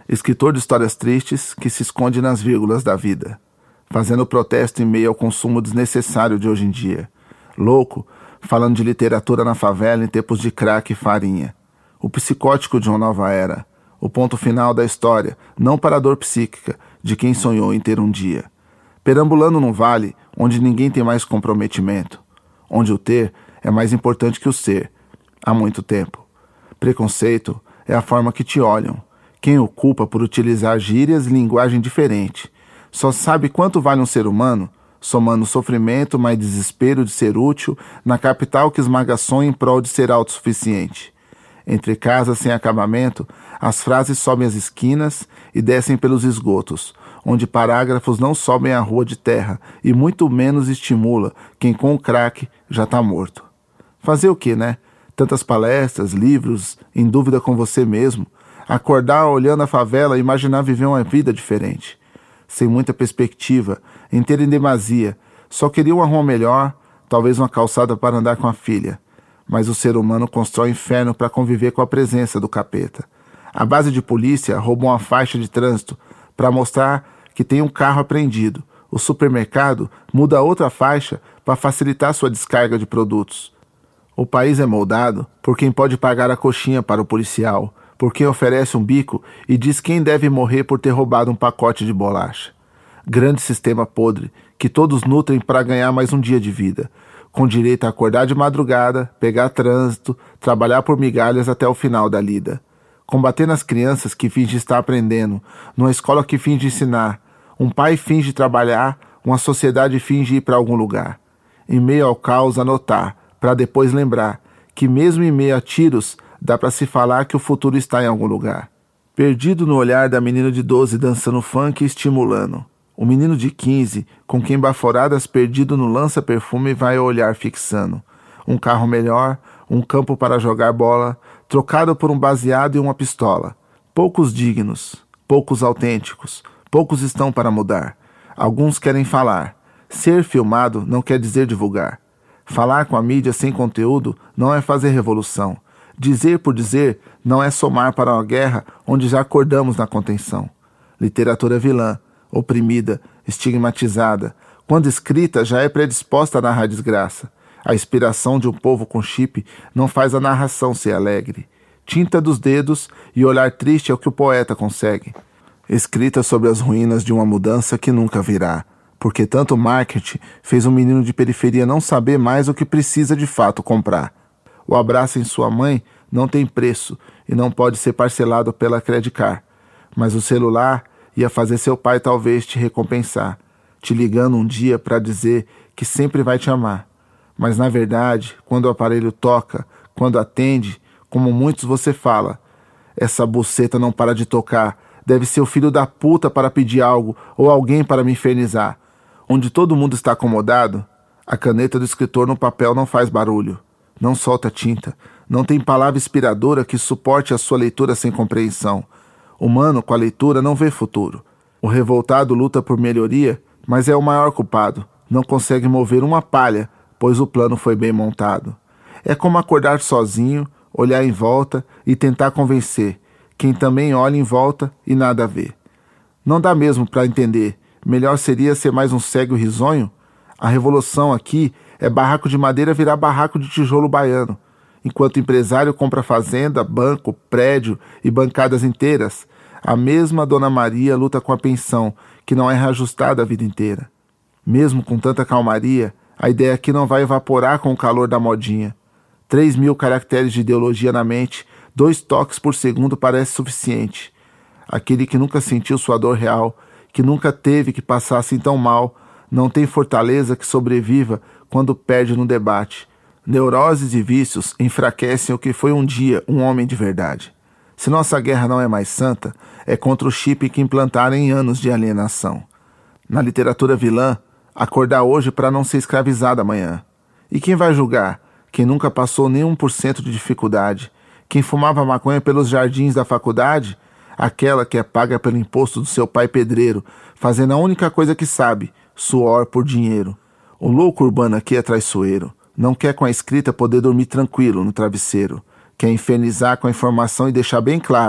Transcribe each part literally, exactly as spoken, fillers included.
escritor de histórias tristes que se esconde nas vírgulas da vida, fazendo protesto em meio ao consumo desnecessário de hoje em dia. Louco, falando de literatura na favela em tempos de crack e farinha. O psicótico de uma nova era. O ponto final da história, não para a dor psíquica de quem sonhou em ter um dia. Perambulando num vale onde ninguém tem mais comprometimento. Onde o ter é mais importante que o ser. Há muito tempo. Preconceito é a forma que te olham. Quem o culpa por utilizar gírias e linguagem diferente. Só sabe quanto vale um ser humano, somando sofrimento mais desespero de ser útil na capital que esmaga sonho em prol de ser autossuficiente. Entre casas sem acabamento, as frases sobem as esquinas e descem pelos esgotos, onde parágrafos não sobem a rua de terra e muito menos estimula quem com o crack já está morto. Fazer o quê, né? Tantas palestras, livros, em dúvida com você mesmo, acordar olhando a favela e imaginar viver uma vida diferente. Sem muita perspectiva, em ter em demasia, só queria uma rua melhor, talvez uma calçada para andar com a filha. Mas o ser humano constrói inferno para conviver com a presença do capeta. A base de polícia roubou uma faixa de trânsito para mostrar que tem um carro apreendido. O supermercado muda outra faixa para facilitar sua descarga de produtos. O país é moldado por quem pode pagar a coxinha para o policial, por quem oferece um bico e diz quem deve morrer por ter roubado um pacote de bolacha. Grande sistema podre que todos nutrem para ganhar mais um dia de vida, com direito a acordar de madrugada, pegar trânsito, trabalhar por migalhas até o final da lida. Combater nas crianças que fingem estar aprendendo, numa escola que finge ensinar, um pai finge trabalhar, uma sociedade finge ir para algum lugar. Em meio ao caos anotar, para depois lembrar, que mesmo em meio a tiros, dá para se falar que o futuro está em algum lugar. Perdido no olhar da menina de doze dançando funk e estimulando. O menino de quinze, com quem baforadas perdido no lança-perfume vai olhar fixando. Um carro melhor, um campo para jogar bola, trocado por um baseado e uma pistola. Poucos dignos, poucos autênticos, poucos estão para mudar. Alguns querem falar. Ser filmado não quer dizer divulgar. Falar com a mídia sem conteúdo não é fazer revolução. Dizer por dizer não é somar para uma guerra onde já acordamos na contenção. Literatura vilã, oprimida, estigmatizada, quando escrita já é predisposta a narrar desgraça. A inspiração de um povo com chip não faz a narração ser alegre. Tinta dos dedos e olhar triste é o que o poeta consegue. Escrita sobre as ruínas de uma mudança que nunca virá, porque tanto marketing fez um menino de periferia não saber mais o que precisa de fato comprar. O abraço em sua mãe não tem preço e não pode ser parcelado pela Credit Card, mas o celular ia fazer seu pai talvez te recompensar, te ligando um dia para dizer que sempre vai te amar. Mas na verdade, quando o aparelho toca, quando atende, como muitos você fala, essa buceta não para de tocar, deve ser o filho da puta para pedir algo ou alguém para me infernizar. Onde todo mundo está acomodado, a caneta do escritor no papel não faz barulho, não solta tinta, não tem palavra inspiradora que suporte a sua leitura sem compreensão. Humano com a leitura não vê futuro. O revoltado luta por melhoria, mas é o maior culpado. Não consegue mover uma palha, pois o plano foi bem montado. É como acordar sozinho, olhar em volta e tentar convencer quem também olha em volta e nada vê. Não dá mesmo para entender. Melhor seria ser mais um cego risonho? A revolução aqui é barraco de madeira virar barraco de tijolo baiano. Enquanto o empresário compra fazenda, banco, prédio e bancadas inteiras, a mesma Dona Maria luta com a pensão, que não é reajustada a vida inteira. Mesmo com tanta calmaria, a ideia aqui não vai evaporar com o calor da modinha. Três mil caracteres de ideologia na mente, dois toques por segundo parece suficiente. Aquele que nunca sentiu sua dor real, que nunca teve que passar assim tão mal, não tem fortaleza que sobreviva quando perde no debate. Neuroses e vícios enfraquecem o que foi um dia um homem de verdade. Se nossa guerra não é mais santa, é contra o chip que implantaram em anos de alienação. Na literatura vilã, acordar hoje para não ser escravizado amanhã. E quem vai julgar? Quem nunca passou nem um por cento de dificuldade? Quem fumava maconha pelos jardins da faculdade? Aquela que é paga pelo imposto do seu pai pedreiro, fazendo a única coisa que sabe, suor por dinheiro. O louco urbano aqui é traiçoeiro. Não quer com a escrita poder dormir tranquilo no travesseiro. Quer infernizar com a informação e deixar bem claro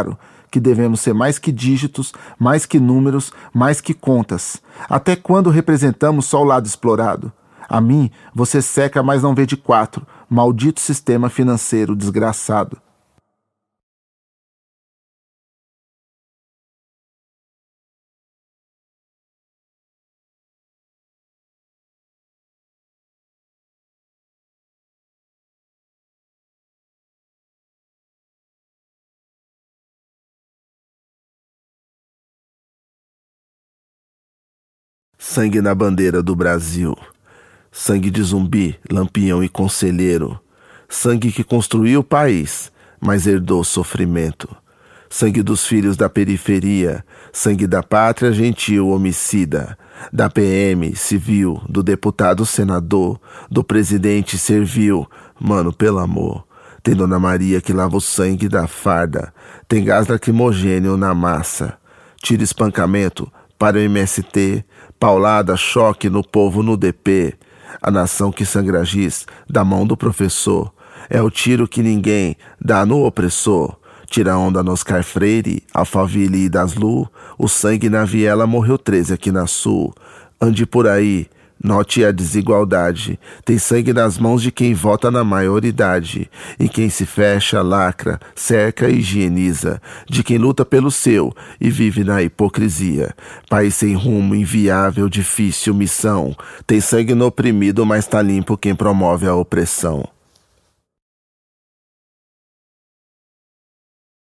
que devemos ser mais que dígitos, mais que números, mais que contas? Até quando representamos só o lado explorado? A mim, você seca, mas não vê de quatro. Maldito sistema financeiro desgraçado. Sangue na bandeira do Brasil. Sangue de zumbi, lampião e conselheiro. Sangue que construiu o país, mas herdou sofrimento. Sangue dos filhos da periferia, sangue da pátria gentil homicida, da P M, civil, do deputado senador, do presidente servil, mano, pelo amor. Tem Dona Maria que lava o sangue da farda, tem gás lacrimogênio na massa. Tira espancamento para o M S T, paulada, choque no povo no D P. A nação que sangra giz da mão do professor, é o tiro que ninguém dá no opressor. Tira onda no Oscar Freire, Alphaville e das Lu, o sangue na viela morreu treze aqui na Sul. Ande por aí, note a desigualdade, tem sangue nas mãos de quem vota na maioridade, e quem se fecha, lacra, cerca e higieniza, de quem luta pelo seu e vive na hipocrisia. País sem rumo, inviável, difícil missão, tem sangue no oprimido, mas tá limpo quem promove a opressão.